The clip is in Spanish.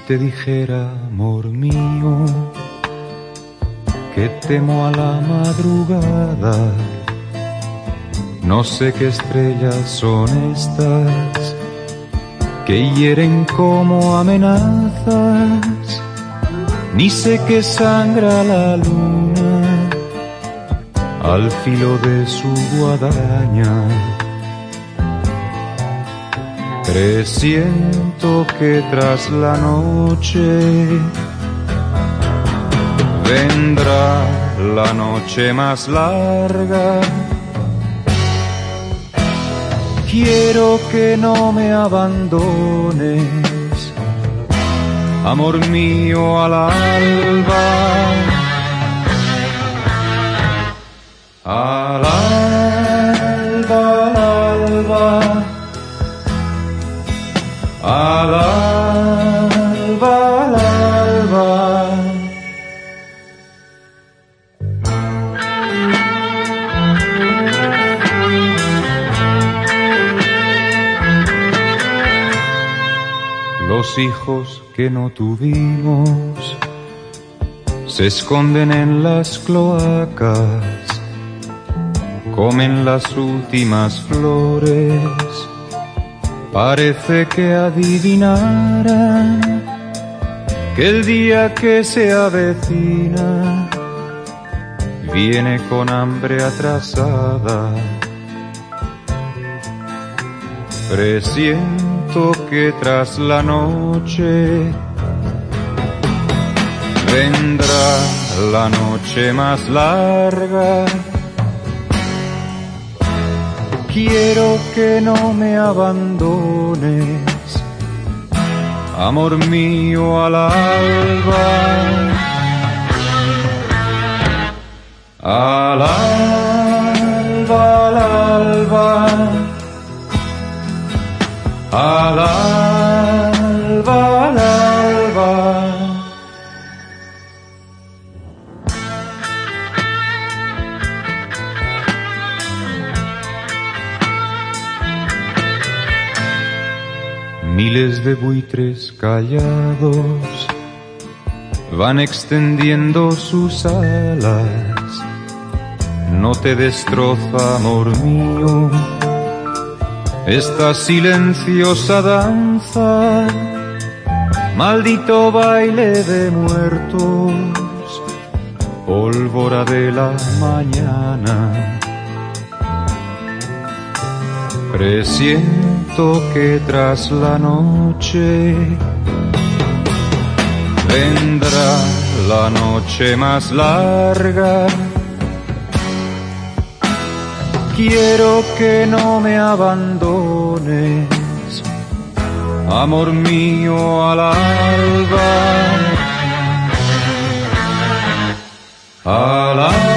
te dijera, amor mío, que temo a la madrugada, no sé qué estrellas son estas que hieren como amenazas, ni sé que sangra la luna al filo de su guadaña. Presiento que tras la noche vendrá la noche más larga. Quiero que no me abandones, amor mío, al alba. Al alba, al alba, al alba, al alba. Los hijos que no tuvimos se esconden en las cloacas, comen las últimas flores, parece que adivinaran que el día que se avecina viene con hambre atrasada. Presiento que tras la noche vendrá la noche más larga. Quiero que no me abandones, amor mío, al alba. Al alba, al alba, al alba, al alba. Miles de buitres callados van extendiendo sus alas. No te destroza, amor mío, esta silenciosa danza, maldito baile de muertos, pólvora de la mañana. Presiento que tras la noche vendrá la noche más larga. Quiero que no me abandones, amor mío, al alba. Al alba.